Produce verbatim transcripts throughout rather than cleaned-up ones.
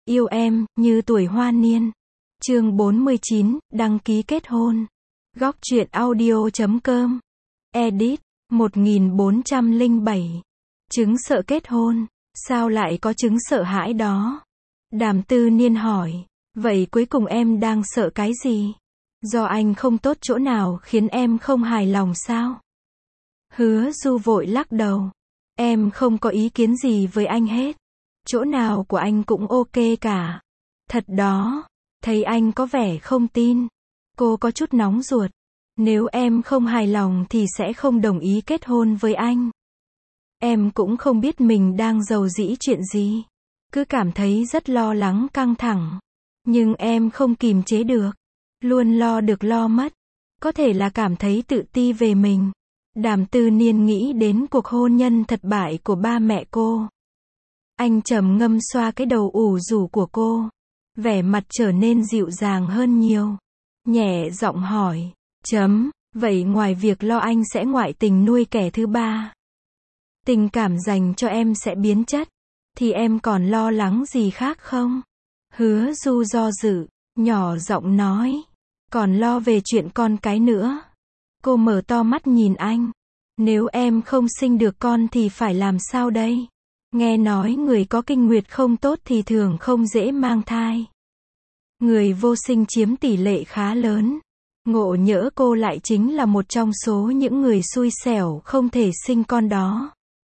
Yêu em, như tuổi hoa niên. Chương bốn mươi chín, đăng ký kết hôn. Góc truyện audio chấm com. Edit, một nghìn bốn trăm lẻ bảy. Chứng sợ kết hôn. Sao lại có chứng sợ hãi đó? Đàm Tư Niên hỏi. Vậy cuối cùng em đang sợ cái gì? Do anh không tốt chỗ nào khiến em không hài lòng sao? Hứa Du vội lắc đầu. Em không có ý kiến gì với anh hết. Chỗ nào của anh cũng ok cả. Thật đó. Thấy anh có vẻ không tin. Cô có chút nóng ruột. Nếu em không hài lòng thì sẽ không đồng ý kết hôn với anh. Em cũng không biết mình đang giàu dĩ chuyện gì. Cứ cảm thấy rất lo lắng căng thẳng. Nhưng em không kìm chế được. Luôn lo được lo mất. Có thể là cảm thấy tự ti về mình. Đàm Tư Niên nghĩ đến cuộc hôn nhân thất bại của ba mẹ cô. Anh trầm ngâm xoa cái đầu ủ rũ của cô. Vẻ mặt trở nên dịu dàng hơn nhiều. Nhẹ giọng hỏi. Chấm, vậy ngoài việc lo anh sẽ ngoại tình nuôi kẻ thứ ba, tình cảm dành cho em sẽ biến chất, thì em còn lo lắng gì khác không? Hứa Du do dự, nhỏ giọng nói. Còn lo về chuyện con cái nữa. Cô mở to mắt nhìn anh. Nếu em không sinh được con thì phải làm sao đây? Nghe nói người có kinh nguyệt không tốt thì thường không dễ mang thai. Người vô sinh chiếm tỷ lệ khá lớn. Ngộ nhỡ cô lại chính là một trong số những người xui xẻo không thể sinh con đó.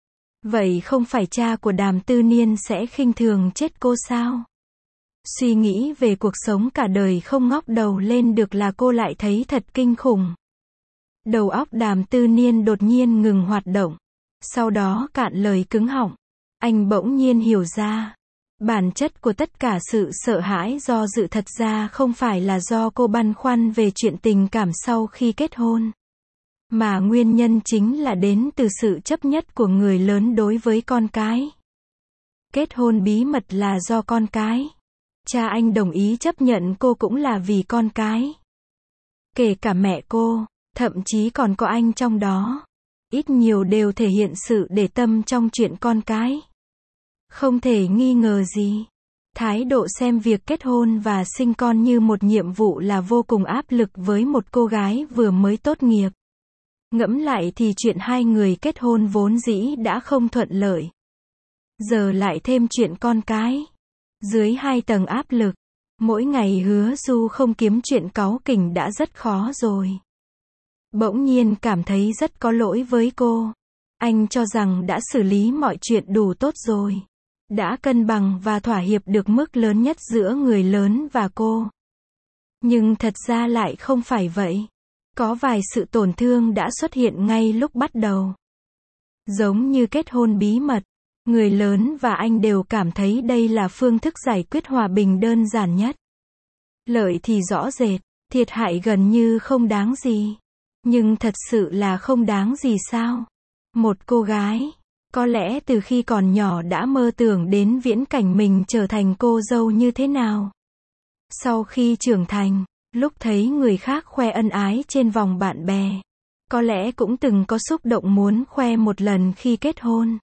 Vậy không phải cha của Đàm Tư Niên sẽ khinh thường chết cô sao? Suy nghĩ về cuộc sống cả đời không ngóc đầu lên được là cô lại thấy thật kinh khủng. Đầu óc Đàm Tư Niên đột nhiên ngừng hoạt động. Sau đó cạn lời cứng họng. Anh bỗng nhiên hiểu ra. Bản chất của tất cả sự sợ hãi do dự thật ra không phải là do cô băn khoăn về chuyện tình cảm sau khi kết hôn. Mà nguyên nhân chính là đến từ sự chấp nhất của người lớn đối với con cái. Kết hôn bí mật là do con cái. Cha anh đồng ý chấp nhận cô cũng là vì con cái. Kể cả mẹ cô, thậm chí còn có anh trong đó. Ít nhiều đều thể hiện sự để tâm trong chuyện con cái. Không thể nghi ngờ gì. Thái độ xem việc kết hôn và sinh con như một nhiệm vụ là vô cùng áp lực với một cô gái vừa mới tốt nghiệp. Ngẫm lại thì chuyện hai người kết hôn vốn dĩ đã không thuận lợi. Giờ lại thêm chuyện con cái. Dưới hai tầng áp lực, mỗi ngày Hứa Du không kiếm chuyện cáu kỉnh đã rất khó rồi. Bỗng nhiên cảm thấy rất có lỗi với cô. Anh cho rằng đã xử lý mọi chuyện đủ tốt rồi. Đã cân bằng và thỏa hiệp được mức lớn nhất giữa người lớn và cô. Nhưng thật ra lại không phải vậy. Có vài sự tổn thương đã xuất hiện ngay lúc bắt đầu. Giống như kết hôn bí mật, người lớn và anh đều cảm thấy đây là phương thức giải quyết hòa bình đơn giản nhất. Lợi thì rõ rệt, thiệt hại gần như không đáng gì. Nhưng thật sự là không đáng gì sao? Một cô gái, có lẽ từ khi còn nhỏ đã mơ tưởng đến viễn cảnh mình trở thành cô dâu như thế nào. Sau khi trưởng thành, lúc thấy người khác khoe ân ái trên vòng bạn bè, có lẽ cũng từng có xúc động muốn khoe một lần khi kết hôn.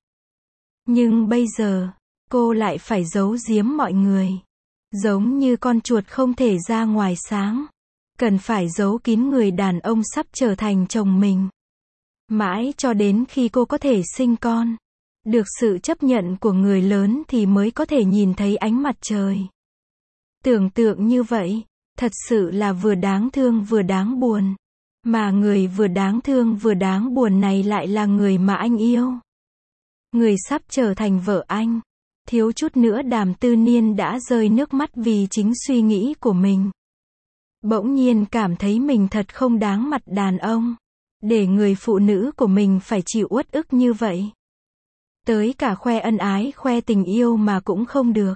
Nhưng bây giờ, cô lại phải giấu giếm mọi người. Giống như con chuột không thể ra ngoài sáng. Cần phải giấu kín người đàn ông sắp trở thành chồng mình. Mãi cho đến khi cô có thể sinh con. Được sự chấp nhận của người lớn thì mới có thể nhìn thấy ánh mặt trời. Tưởng tượng như vậy, thật sự là vừa đáng thương vừa đáng buồn. Mà người vừa đáng thương vừa đáng buồn này lại là người mà anh yêu. Người sắp trở thành vợ anh. Thiếu chút nữa Đàm Tư Niên đã rơi nước mắt vì chính suy nghĩ của mình. Bỗng nhiên cảm thấy mình thật không đáng mặt đàn ông. Để người phụ nữ của mình phải chịu uất ức như vậy. Tới cả khoe ân ái, khoe tình yêu mà cũng không được.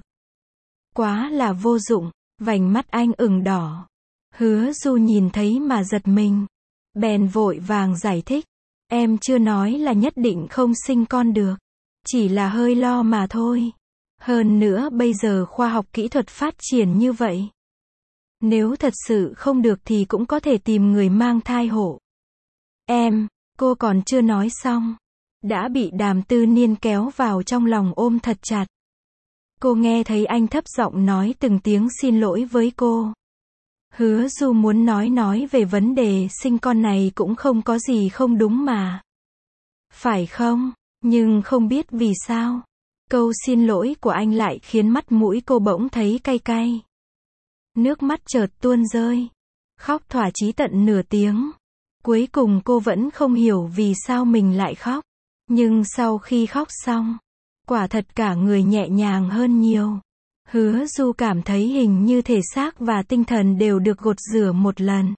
Quá là vô dụng. Vành mắt anh ửng đỏ. Hứa Du nhìn thấy mà giật mình. Bèn vội vàng giải thích. Em chưa nói là nhất định không sinh con được. Chỉ là hơi lo mà thôi. Hơn nữa bây giờ khoa học kỹ thuật phát triển như vậy. Nếu thật sự không được thì cũng có thể tìm người mang thai hộ. Em, cô còn chưa nói xong. Đã bị Đàm Tư Niên kéo vào trong lòng ôm thật chặt. Cô nghe thấy anh thấp giọng nói từng tiếng xin lỗi với cô. Hứa Du muốn nói nói về vấn đề sinh con này cũng không có gì không đúng mà. Phải không? Nhưng không biết vì sao. Câu xin lỗi của anh lại khiến mắt mũi cô bỗng thấy cay cay. Nước mắt chợt tuôn rơi. Khóc thỏa chí tận nửa tiếng. Cuối cùng cô vẫn không hiểu vì sao mình lại khóc. Nhưng sau khi khóc xong, quả thật cả người nhẹ nhàng hơn nhiều. Hứa Du cảm thấy hình như thể xác và tinh thần đều được gột rửa một lần.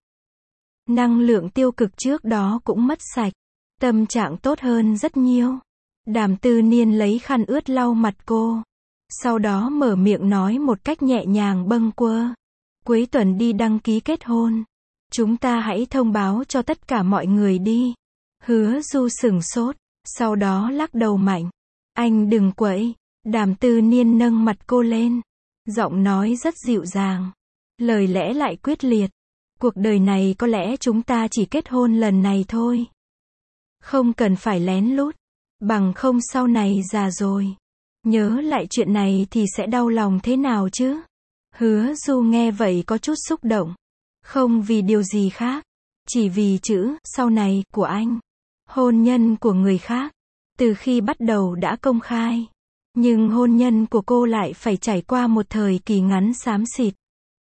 Năng lượng tiêu cực trước đó cũng mất sạch. Tâm trạng tốt hơn rất nhiều. Đàm Tư Niên lấy khăn ướt lau mặt cô. Sau đó mở miệng nói một cách nhẹ nhàng bâng quơ. Cuối tuần đi đăng ký kết hôn. Chúng ta hãy thông báo cho tất cả mọi người đi. Hứa Du sửng sốt. Sau đó lắc đầu mạnh. Anh đừng quậy. Đàm Tư Niên nâng mặt cô lên. Giọng nói rất dịu dàng. Lời lẽ lại quyết liệt. Cuộc đời này có lẽ chúng ta chỉ kết hôn lần này thôi. Không cần phải lén lút. Bằng không sau này già rồi. Nhớ lại chuyện này thì sẽ đau lòng thế nào chứ? Hứa Du nghe vậy có chút xúc động. Không vì điều gì khác. Chỉ vì chữ, sau này, của anh. Hôn nhân của người khác. Từ khi bắt đầu đã công khai. Nhưng hôn nhân của cô lại phải trải qua một thời kỳ ngắn xám xịt.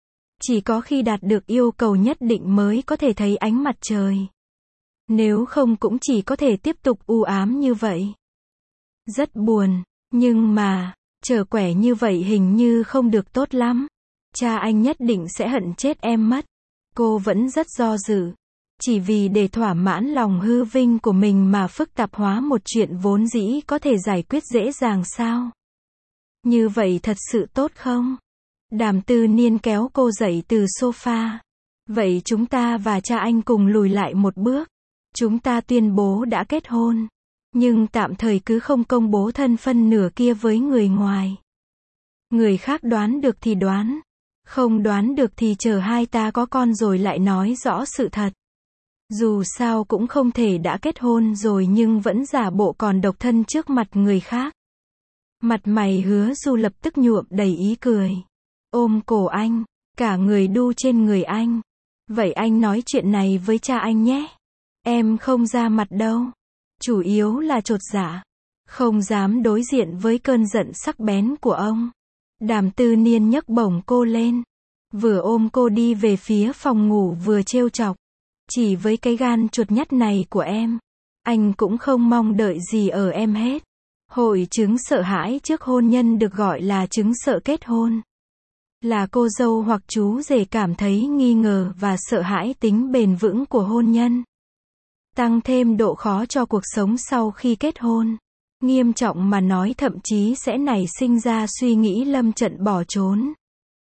Chỉ có khi đạt được yêu cầu nhất định mới có thể thấy ánh mặt trời. Nếu không cũng chỉ có thể tiếp tục u ám như vậy. Rất buồn. Nhưng mà, trở quẻ như vậy hình như không được tốt lắm. Cha anh nhất định sẽ hận chết em mất. Cô vẫn rất do dự. Chỉ vì để thỏa mãn lòng hư vinh của mình mà phức tạp hóa một chuyện vốn dĩ có thể giải quyết dễ dàng sao? Như vậy thật sự tốt không? Đàm Tư Niên kéo cô dậy từ sofa. Vậy chúng ta và cha anh cùng lùi lại một bước. Chúng ta tuyên bố đã kết hôn. Nhưng tạm thời cứ không công bố thân phân nửa kia với người ngoài. Người khác đoán được thì đoán. Không đoán được thì chờ hai ta có con rồi lại nói rõ sự thật. Dù sao cũng không thể đã kết hôn rồi nhưng vẫn giả bộ còn độc thân trước mặt người khác. Mặt mày Hứa Du lập tức nhuộm đầy ý cười. Ôm cổ anh, cả người đu trên người anh. Vậy anh nói chuyện này với cha anh nhé. Em không ra mặt đâu. Chủ yếu là chột dạ. Không dám đối diện với cơn giận sắc bén của ông. Đàm Tư Niên nhấc bổng cô lên. Vừa ôm cô đi về phía phòng ngủ vừa trêu chọc. Chỉ với cái gan chuột nhắt này của em. Anh cũng không mong đợi gì ở em hết. Hội chứng sợ hãi trước hôn nhân được gọi là chứng sợ kết hôn. Là cô dâu hoặc chú rể cảm thấy nghi ngờ và sợ hãi tính bền vững của hôn nhân. Tăng thêm độ khó cho cuộc sống sau khi kết hôn. Nghiêm trọng mà nói thậm chí sẽ nảy sinh ra suy nghĩ lâm trận bỏ trốn.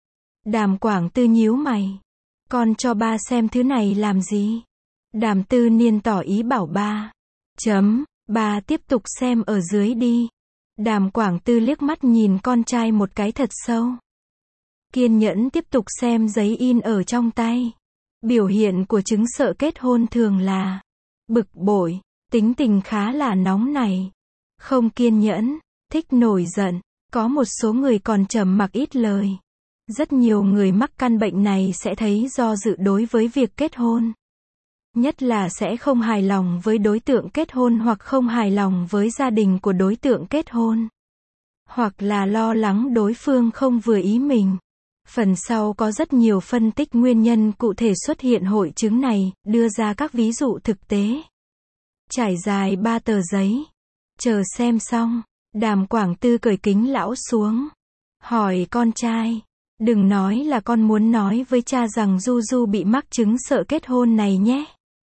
Đàm Quảng Tư nhíu mày. Con cho ba xem thứ này làm gì? Đàm Tư Niên tỏ ý bảo ba. Chấm, ba tiếp tục xem ở dưới đi. Đàm Quảng Tư liếc mắt nhìn con trai một cái thật sâu. Kiên nhẫn tiếp tục xem giấy in ở trong tay. Biểu hiện của chứng sợ kết hôn thường là bực bội, tính tình khá là nóng nảy, không kiên nhẫn, thích nổi giận. Có một số người còn trầm mặc ít lời. Rất nhiều người mắc căn bệnh này sẽ thấy do dự đối với việc kết hôn. Nhất là sẽ không hài lòng với đối tượng kết hôn hoặc không hài lòng với gia đình của đối tượng kết hôn. Hoặc là lo lắng đối phương không vừa ý mình. Phần sau có rất nhiều phân tích nguyên nhân cụ thể xuất hiện hội chứng này, đưa ra các ví dụ thực tế. Trải dài ba tờ giấy. Chờ xem xong, Đàm Quảng Tư cởi kính lão xuống. Hỏi con trai. Đừng nói là con muốn nói với cha rằng Du Du bị mắc chứng sợ kết hôn này nhé.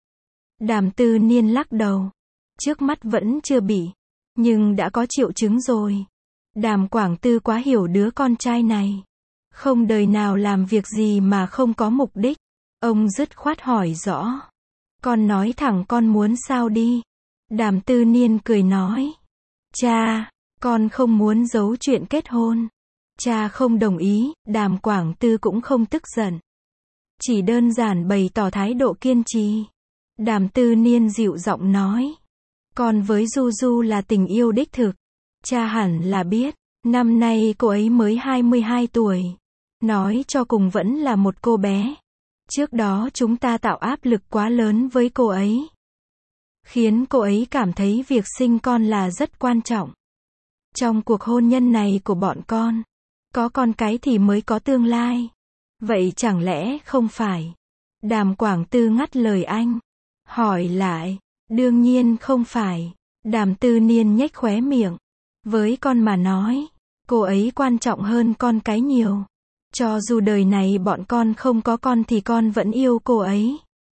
Đàm Tư Niên lắc đầu. Trước mắt vẫn chưa bị. Nhưng đã có triệu chứng rồi. Đàm Quảng Tư quá hiểu đứa con trai này. Không đời nào làm việc gì mà không có mục đích. Ông dứt khoát hỏi rõ. Con nói thẳng con muốn sao đi. Đàm Tư Niên cười nói. Cha, con không muốn giấu chuyện kết hôn. Cha không đồng ý, Đàm Quảng Tư cũng không tức giận. Chỉ đơn giản bày tỏ thái độ kiên trì. Đàm Tư Niên dịu giọng nói. Con với Du Du là tình yêu đích thực. Cha hẳn là biết. Năm nay cô ấy mới hai mươi hai tuổi. Nói cho cùng vẫn là một cô bé. Trước đó chúng ta tạo áp lực quá lớn với cô ấy. Khiến cô ấy cảm thấy việc sinh con là rất quan trọng. Trong cuộc hôn nhân này của bọn con, có con cái thì mới có tương lai. Vậy chẳng lẽ không phải? Đàm Quảng Tư ngắt lời anh. Hỏi lại. Đương nhiên không phải. Đàm Tư Niên nhếch khóe miệng. Với con mà nói, cô ấy quan trọng hơn con cái nhiều. Cho dù đời này bọn con không có con thì con vẫn yêu cô ấy.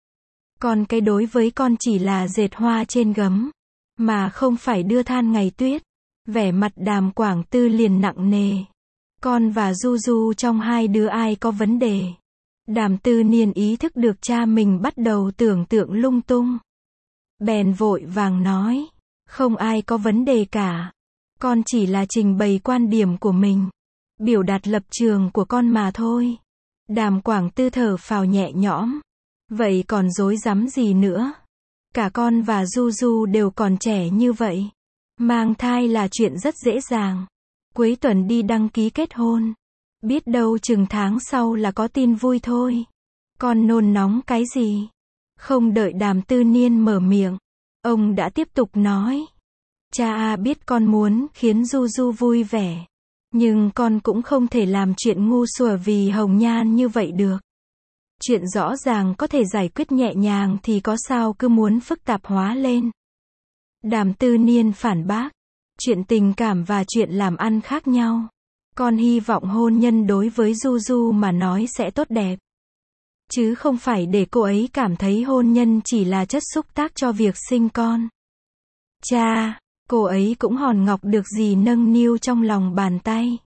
Còn cái đối với con chỉ là dệt hoa trên gấm, mà không phải đưa than ngày tuyết. Vẻ mặt Đàm Quảng Tư liền nặng nề. Con và Du Du trong hai đứa ai có vấn đề? Đàm Tư Niên ý thức được cha mình bắt đầu tưởng tượng lung tung. Bèn vội vàng nói. Không ai có vấn đề cả. Con chỉ là trình bày quan điểm của mình. Biểu đạt lập trường của con mà thôi. Đàm Quảng Tư thở phào nhẹ nhõm. Vậy còn rối rắm gì nữa? Cả con và Du Du đều còn trẻ như vậy. Mang thai là chuyện rất dễ dàng. Cuối tuần đi đăng ký kết hôn. Biết đâu chừng tháng sau là có tin vui thôi. Con nôn nóng cái gì? Không đợi Đàm Tư Niên mở miệng, ông đã tiếp tục nói. Cha à biết con muốn khiến Du Du vui vẻ. Nhưng con cũng không thể làm chuyện ngu xuẩn vì hồng nhan như vậy được. Chuyện rõ ràng có thể giải quyết nhẹ nhàng thì có sao cứ muốn phức tạp hóa lên. Đàm Tư Niên phản bác. Chuyện tình cảm và chuyện làm ăn khác nhau. Con hy vọng hôn nhân đối với Du Du mà nói sẽ tốt đẹp. Chứ không phải để cô ấy cảm thấy hôn nhân chỉ là chất xúc tác cho việc sinh con. Cha, cô ấy cũng hòn ngọc được gì nâng niu trong lòng bàn tay.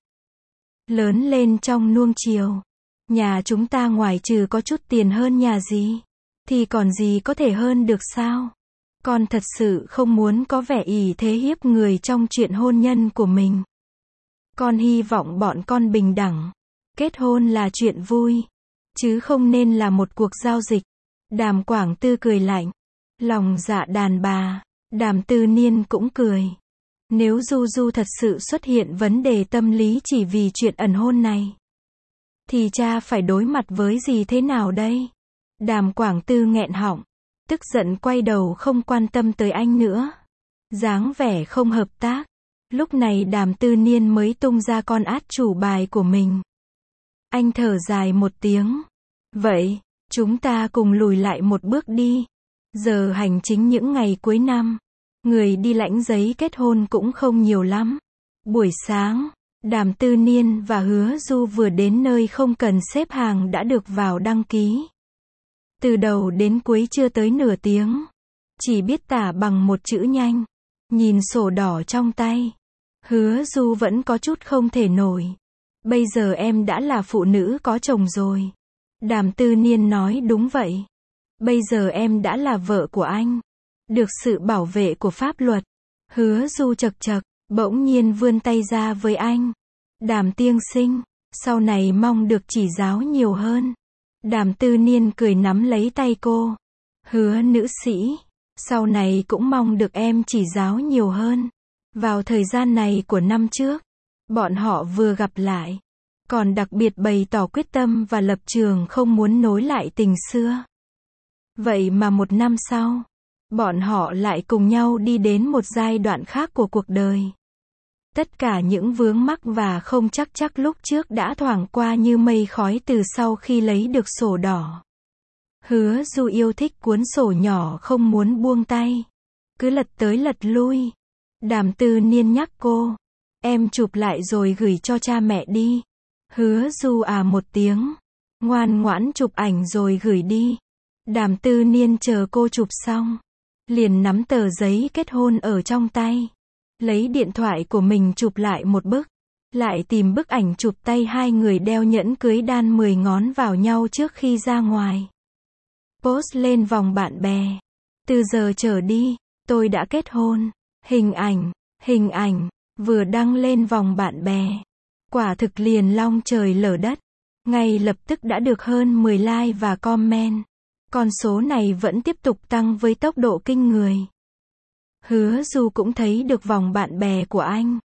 Lớn lên trong nuông chiều. Nhà chúng ta ngoài trừ có chút tiền hơn nhà gì, thì còn gì có thể hơn được sao? Con thật sự không muốn có vẻ ỷ thế hiếp người trong chuyện hôn nhân của mình. Con hy vọng bọn con bình đẳng. Kết hôn là chuyện vui, chứ không nên là một cuộc giao dịch. Đàm Quảng Tư cười lạnh. Lòng dạ đàn bà. Đàm Tư Niên cũng cười. Nếu Du Du thật sự xuất hiện vấn đề tâm lý chỉ vì chuyện ẩn hôn này, thì cha phải đối mặt với gì thế nào đây? Đàm Quảng Tư nghẹn họng, tức giận quay đầu không quan tâm tới anh nữa. Dáng vẻ không hợp tác. Lúc này Đàm Tư Niên mới tung ra con át chủ bài của mình. Anh thở dài một tiếng. Vậy, chúng ta cùng lùi lại một bước đi. Giờ hành chính những ngày cuối năm, người đi lãnh giấy kết hôn cũng không nhiều lắm. Buổi sáng, Đàm Tư Niên và Hứa Du vừa đến nơi không cần xếp hàng đã được vào đăng ký. Từ đầu đến cuối chưa tới nửa tiếng. Chỉ biết tả bằng một chữ nhanh. Nhìn sổ đỏ trong tay, Hứa Du vẫn có chút không thể nổi. Bây giờ em đã là phụ nữ có chồng rồi. Đàm Tư Niên nói đúng vậy. Bây giờ em đã là vợ của anh. Được sự bảo vệ của pháp luật. Hứa Du chật chật, bỗng nhiên vươn tay ra với anh. Đàm tiên sinh, sau này mong được chỉ giáo nhiều hơn. Đàm Tư Niên cười nắm lấy tay cô. Hứa nữ sĩ, sau này cũng mong được em chỉ giáo nhiều hơn. Vào thời gian này của năm trước, bọn họ vừa gặp lại, còn đặc biệt bày tỏ quyết tâm và lập trường không muốn nối lại tình xưa. Vậy mà một năm sau, bọn họ lại cùng nhau đi đến một giai đoạn khác của cuộc đời. Tất cả những vướng mắc và không chắc chắc lúc trước đã thoảng qua như mây khói từ sau khi lấy được sổ đỏ. Hứa Du yêu thích cuốn sổ nhỏ không muốn buông tay. Cứ lật tới lật lui. Đàm Tư Niên nhắc cô. Em chụp lại rồi gửi cho cha mẹ đi. Hứa Du à một tiếng. Ngoan ngoãn chụp ảnh rồi gửi đi. Đàm Tư Niên chờ cô chụp xong, liền nắm tờ giấy kết hôn ở trong tay. Lấy điện thoại của mình chụp lại một bức. Lại tìm bức ảnh chụp tay hai người đeo nhẫn cưới đan mười ngón vào nhau trước khi ra ngoài. Post lên vòng bạn bè. Từ giờ trở đi, tôi đã kết hôn. Hình ảnh, hình ảnh, vừa đăng lên vòng bạn bè. Quả thực liền long trời lở đất. Ngay lập tức đã được hơn mười like và comment. Con số này vẫn tiếp tục tăng với tốc độ kinh người. Hứa Du cũng thấy được vòng bạn bè của anh.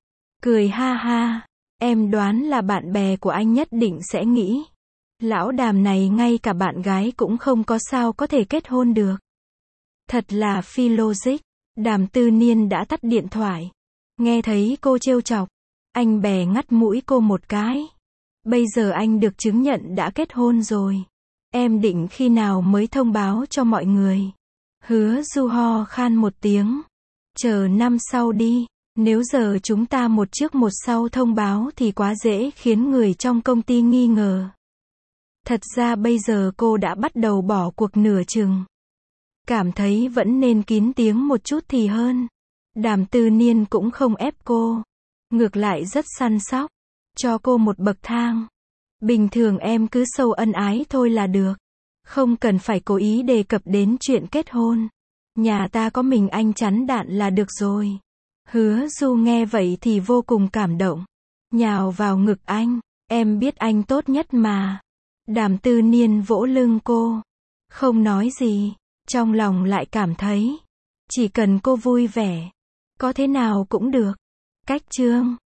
Cười ha ha. Em đoán là bạn bè của anh nhất định sẽ nghĩ. Lão Đàm này ngay cả bạn gái cũng không có, sao có thể kết hôn được. Thật là phi logic. Đàm Tư Niên đã tắt điện thoại. Nghe thấy cô trêu chọc, anh bè ngắt mũi cô một cái. Bây giờ anh được chứng nhận đã kết hôn rồi. Em định khi nào mới thông báo cho mọi người? Hứa Du ho khan một tiếng. Chờ năm sau đi. Nếu giờ chúng ta một trước một sau thông báo thì quá dễ khiến người trong công ty nghi ngờ. Thật ra bây giờ cô đã bắt đầu bỏ cuộc nửa chừng. Cảm thấy vẫn nên kín tiếng một chút thì hơn. Đàm Tư Niên cũng không ép cô. Ngược lại rất săn sóc. Cho cô một bậc thang. Bình thường em cứ sâu ân ái thôi là được. Không cần phải cố ý đề cập đến chuyện kết hôn. Nhà ta có mình anh chắn đạn là được rồi. Hứa Du nghe vậy thì vô cùng cảm động. Nhào vào ngực anh. Em biết anh tốt nhất mà. Đàm Tư Niên vỗ lưng cô. Không nói gì. Trong lòng lại cảm thấy. Chỉ cần cô vui vẻ. Có thế nào cũng được. Cách chương.